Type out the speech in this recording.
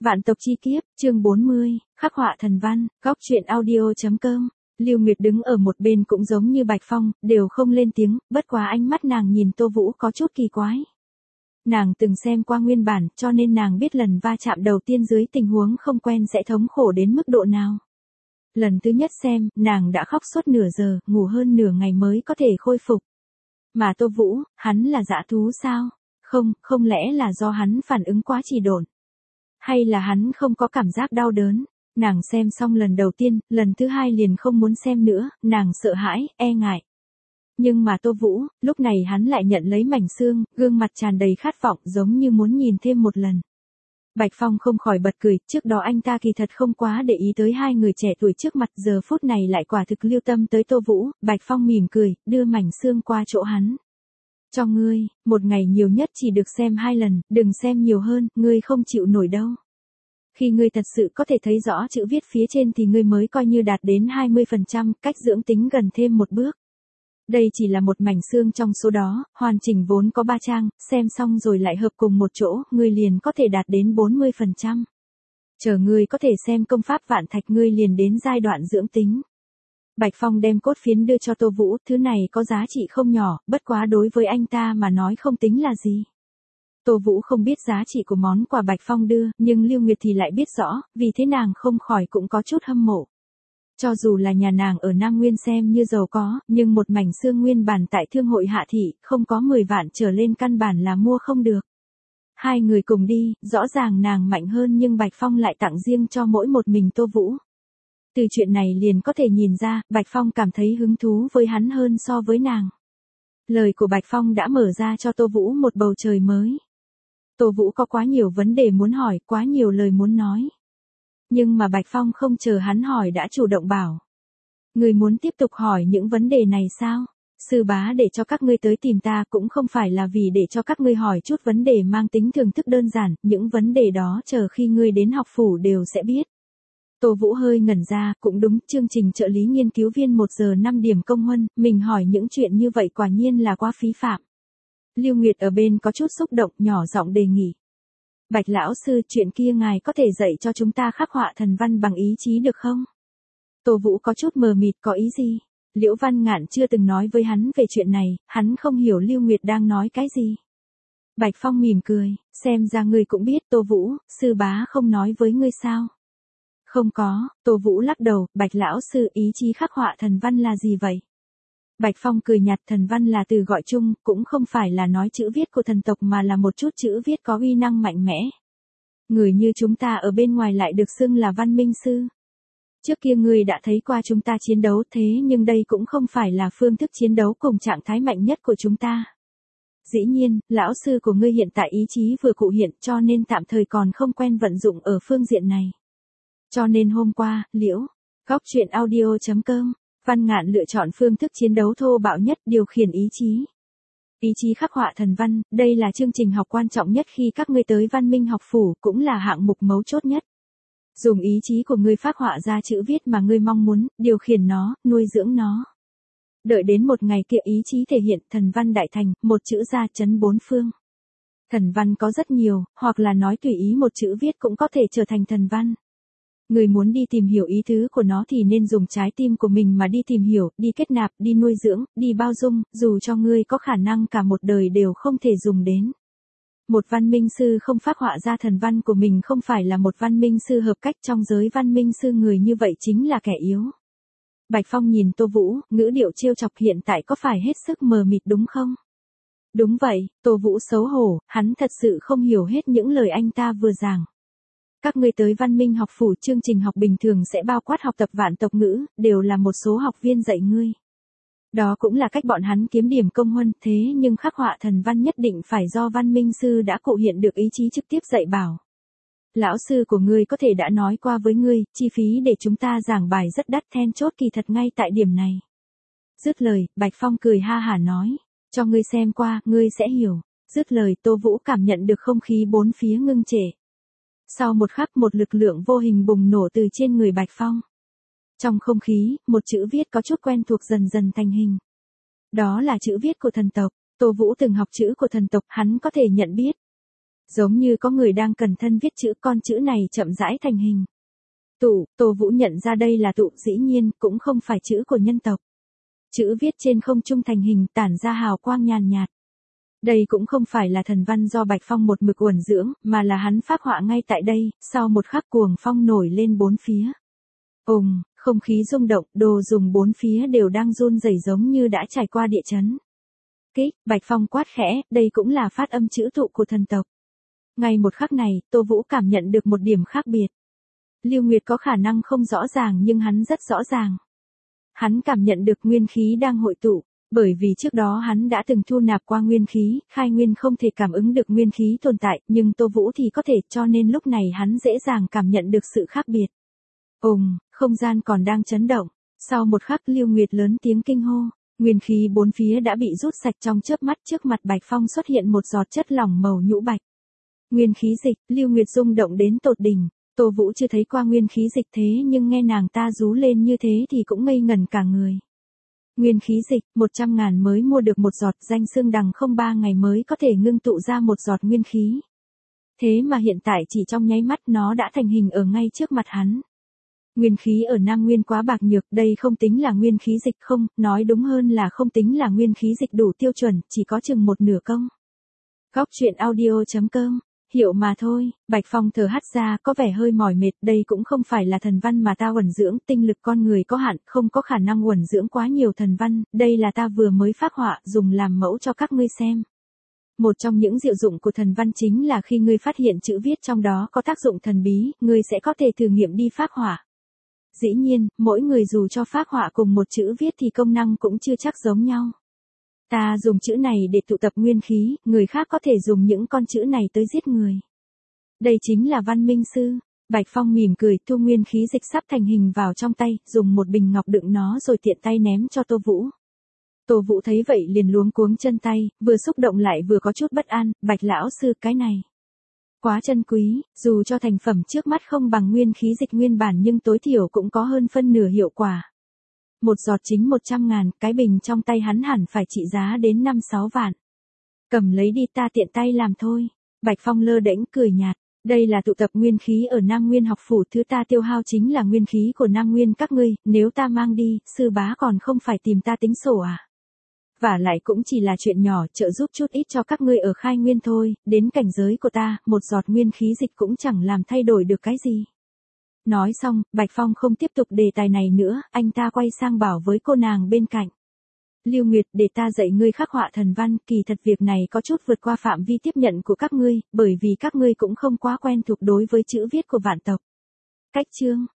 Vạn tộc chi kiếp, chương 40, khắc họa thần văn, góc truyện audio.com. Lưu Nguyệt đứng ở một bên cũng giống như Bạch Phong, đều không lên tiếng, bất quá ánh mắt nàng nhìn Tô Vũ có chút kỳ quái. Nàng từng xem qua nguyên bản, cho nên nàng biết lần va chạm đầu tiên dưới tình huống không quen sẽ thống khổ đến mức độ nào. Lần thứ nhất xem, nàng đã khóc suốt nửa giờ, ngủ hơn nửa ngày mới có thể khôi phục. Mà Tô Vũ, hắn là dã thú sao? Không lẽ là do hắn phản ứng quá trì độn? Hay là hắn không có cảm giác đau đớn? Nàng xem xong lần đầu tiên, lần thứ hai liền không muốn xem nữa, nàng sợ hãi, e ngại. Nhưng mà Tô Vũ, lúc này hắn lại nhận lấy mảnh xương, gương mặt tràn đầy khát vọng giống như muốn nhìn thêm một lần. Bạch Phong không khỏi bật cười, trước đó anh ta kỳ thật không quá để ý tới hai người trẻ tuổi trước mặt, giờ phút này lại quả thực lưu tâm tới Tô Vũ. Bạch Phong mỉm cười, đưa mảnh xương qua chỗ hắn. Cho ngươi, một ngày nhiều nhất chỉ được xem 2 lần, đừng xem nhiều hơn, ngươi không chịu nổi đâu. Khi ngươi thật sự có thể thấy rõ chữ viết phía trên thì ngươi mới coi như đạt đến 20%, cách dưỡng tính gần thêm một bước. Đây chỉ là một mảnh xương trong số đó, hoàn chỉnh vốn có 3 trang, xem xong rồi lại hợp cùng một chỗ, ngươi liền có thể đạt đến 40%. Chờ ngươi có thể xem công pháp vạn thạch ngươi liền đến giai đoạn dưỡng tính. Bạch Phong đem cốt phiến đưa cho Tô Vũ, thứ này có giá trị không nhỏ, bất quá đối với anh ta mà nói không tính là gì. Tô Vũ không biết giá trị của món quà Bạch Phong đưa, nhưng Lưu Nguyệt thì lại biết rõ, vì thế nàng không khỏi cũng có chút hâm mộ. Cho dù là nhà nàng ở Nam Nguyên xem như giàu có, nhưng một mảnh xương nguyên bản tại thương hội Hạ Thị, không có 10 vạn trở lên căn bản là mua không được. Hai người cùng đi, rõ ràng nàng mạnh hơn nhưng Bạch Phong lại tặng riêng cho mỗi một mình Tô Vũ. Từ chuyện này liền có thể nhìn ra, Bạch Phong cảm thấy hứng thú với hắn hơn so với nàng. Lời của Bạch Phong đã mở ra cho Tô Vũ một bầu trời mới. Tô Vũ có quá nhiều vấn đề muốn hỏi, quá nhiều lời muốn nói. Nhưng mà Bạch Phong không chờ hắn hỏi đã chủ động bảo. Người muốn tiếp tục hỏi những vấn đề này sao? Sư bá để cho các ngươi tới tìm ta cũng không phải là vì để cho các ngươi hỏi chút vấn đề mang tính thưởng thức đơn giản, những vấn đề đó chờ khi ngươi đến học phủ đều sẽ biết. Tô Vũ hơi ngẩn ra, cũng đúng, chương trình trợ lý nghiên cứu viên 1 giờ 5 điểm công huân, mình hỏi những chuyện như vậy quả nhiên là quá phí phạm. Lưu Nguyệt ở bên có chút xúc động, nhỏ giọng đề nghị. Bạch lão sư, chuyện kia ngài có thể dạy cho chúng ta khắc họa thần văn bằng ý chí được không? Tô Vũ có chút mờ mịt, có ý gì? Liễu Văn Ngạn chưa từng nói với hắn về chuyện này, hắn không hiểu Lưu Nguyệt đang nói cái gì. Bạch Phong mỉm cười, xem ra ngươi cũng biết Tô Vũ, sư bá không nói với ngươi sao? Không có, Tô Vũ lắc đầu, Bạch lão sư, ý chí khắc họa thần văn là gì vậy? Bạch Phong cười nhạt, thần văn là từ gọi chung, cũng không phải là nói chữ viết của thần tộc mà là một chút chữ viết có uy năng mạnh mẽ. Người như chúng ta ở bên ngoài lại được xưng là văn minh sư. Trước kia ngươi đã thấy qua chúng ta chiến đấu thế nhưng đây cũng không phải là phương thức chiến đấu cùng trạng thái mạnh nhất của chúng ta. Dĩ nhiên, lão sư của ngươi hiện tại ý chí vừa cụ hiện cho nên tạm thời còn không quen vận dụng ở phương diện này. Cho nên hôm qua, góc truyện audio.com, Văn Ngạn lựa chọn phương thức chiến đấu thô bạo nhất, điều khiển ý chí. Ý chí khắc họa thần văn, đây là chương trình học quan trọng nhất khi các ngươi tới văn minh học phủ, cũng là hạng mục mấu chốt nhất. Dùng ý chí của ngươi phác họa ra chữ viết mà ngươi mong muốn, điều khiển nó, nuôi dưỡng nó. Đợi đến một ngày kia ý chí thể hiện thần văn đại thành, một chữ ra chấn 4 phương. Thần văn có rất nhiều, hoặc là nói tùy ý một chữ viết cũng có thể trở thành thần văn. Người muốn đi tìm hiểu ý tứ của nó thì nên dùng trái tim của mình mà đi tìm hiểu, đi kết nạp, đi nuôi dưỡng, đi bao dung, dù cho ngươi có khả năng cả một đời đều không thể dùng đến. Một văn minh sư không phác họa ra thần văn của mình không phải là một văn minh sư hợp cách, trong giới văn minh sư người như vậy chính là kẻ yếu. Bạch Phong nhìn Tô Vũ, ngữ điệu trêu chọc, hiện tại có phải hết sức mờ mịt đúng không? Đúng vậy, Tô Vũ xấu hổ, hắn thật sự không hiểu hết những lời anh ta vừa giảng. Các ngươi tới văn minh học phủ, chương trình học bình thường sẽ bao quát học tập vạn tộc ngữ, đều là một số học viên dạy ngươi. Đó cũng là cách bọn hắn kiếm điểm công huân, thế nhưng khắc họa thần văn nhất định phải do văn minh sư đã cụ hiện được ý chí trực tiếp dạy bảo. Lão sư của ngươi có thể đã nói qua với ngươi, chi phí để chúng ta giảng bài rất đắt, then chốt kỳ thật ngay tại điểm này. Dứt lời, Bạch Phong cười ha hả nói, cho ngươi xem qua, ngươi sẽ hiểu. Dứt lời, Tô Vũ cảm nhận được không khí bốn phía ngưng trệ. Sau một khắc một lực lượng vô hình bùng nổ từ trên người Bạch Phong. Trong không khí, một chữ viết có chút quen thuộc dần dần thành hình. Đó là chữ viết của thần tộc, Tô Vũ từng học chữ của thần tộc, hắn có thể nhận biết. Giống như có người đang cẩn thận viết chữ, con chữ này chậm rãi thành hình. Tụ, Tô Vũ nhận ra đây là tụ, dĩ nhiên, cũng không phải chữ của nhân tộc. Chữ viết trên không trung thành hình, tản ra hào quang nhàn nhạt. Đây cũng không phải là thần văn do Bạch Phong một mực uẩn dưỡng, mà là hắn phác họa ngay tại đây, sau một khắc cuồng phong nổi lên bốn phía. Không khí rung động, đồ dùng bốn phía đều đang run rẩy giống như đã trải qua địa chấn. Kích, Bạch Phong quát khẽ, đây cũng là phát âm chữ tụ của thần tộc. Ngay một khắc này, Tô Vũ cảm nhận được một điểm khác biệt. Lưu Nguyệt có khả năng không rõ ràng nhưng hắn rất rõ ràng. Hắn cảm nhận được nguyên khí đang hội tụ, bởi vì trước đó hắn đã từng thu nạp qua nguyên khí, khai nguyên không thể cảm ứng được nguyên khí tồn tại, nhưng Tô Vũ thì có thể, cho nên lúc này hắn dễ dàng cảm nhận được sự khác biệt. Không gian còn đang chấn động, sau một khắc Lưu Nguyệt lớn tiếng kinh hô, nguyên khí bốn phía đã bị rút sạch trong chớp mắt, trước mặt Bạch Phong xuất hiện một giọt chất lỏng màu nhũ bạch. Nguyên khí dịch, Lưu Nguyệt rung động đến tột đỉnh. Tô Vũ chưa thấy qua nguyên khí dịch thế nhưng nghe nàng ta rú lên như thế thì cũng ngây ngẩn cả người. Nguyên khí dịch, 100.000 mới mua được một giọt, danh xưng đằng không 3 ngày mới có thể ngưng tụ ra một giọt nguyên khí. Thế mà hiện tại chỉ trong nháy mắt nó đã thành hình ở ngay trước mặt hắn. Nguyên khí ở Nam Nguyên quá bạc nhược, đây không tính là nguyên khí dịch không, nói đúng hơn là không tính là nguyên khí dịch đủ tiêu chuẩn, chỉ có chừng một nửa công. Góc truyện audio.com Hiệu mà thôi, Bạch Phong thở hắt ra, có vẻ hơi mỏi mệt, đây cũng không phải là thần văn mà ta uẩn dưỡng, tinh lực con người có hạn, không có khả năng uẩn dưỡng quá nhiều thần văn, đây là ta vừa mới phác họa, dùng làm mẫu cho các ngươi xem. Một trong những diệu dụng của thần văn chính là khi ngươi phát hiện chữ viết trong đó có tác dụng thần bí, ngươi sẽ có thể thử nghiệm đi phác họa. Dĩ nhiên, mỗi người dù cho phác họa cùng một chữ viết thì công năng cũng chưa chắc giống nhau. Ta dùng chữ này để tụ tập nguyên khí, người khác có thể dùng những con chữ này tới giết người. Đây chính là văn minh sư. Bạch Phong mỉm cười, thu nguyên khí dịch sắp thành hình vào trong tay, dùng một bình ngọc đựng nó rồi tiện tay ném cho Tô Vũ. Tô Vũ thấy vậy liền luống cuống chân tay, vừa xúc động lại vừa có chút bất an, Bạch lão sư, cái này quá chân quý, dù cho thành phẩm trước mắt không bằng nguyên khí dịch nguyên bản nhưng tối thiểu cũng có hơn phân nửa hiệu quả. Một giọt chính 100.000, cái bình trong tay hắn hẳn phải trị giá đến 5-6 vạn. Cầm lấy đi, ta tiện tay làm thôi. Bạch Phong lơ đễnh cười nhạt, đây là tụ tập nguyên khí ở Nam Nguyên học phủ, thứ ta tiêu hao chính là nguyên khí của Nam Nguyên các ngươi, nếu ta mang đi, sư bá còn không phải tìm ta tính sổ à? Vả lại cũng chỉ là chuyện nhỏ, trợ giúp chút ít cho các ngươi ở khai nguyên thôi, đến cảnh giới của ta, một giọt nguyên khí dịch cũng chẳng làm thay đổi được cái gì. Nói xong, Bạch Phong không tiếp tục đề tài này nữa, anh ta quay sang bảo với cô nàng bên cạnh. Lưu Nguyệt, để ta dạy ngươi khắc họa thần văn, kỳ thật việc này có chút vượt qua phạm vi tiếp nhận của các ngươi, bởi vì các ngươi cũng không quá quen thuộc đối với chữ viết của vạn tộc. Cách chương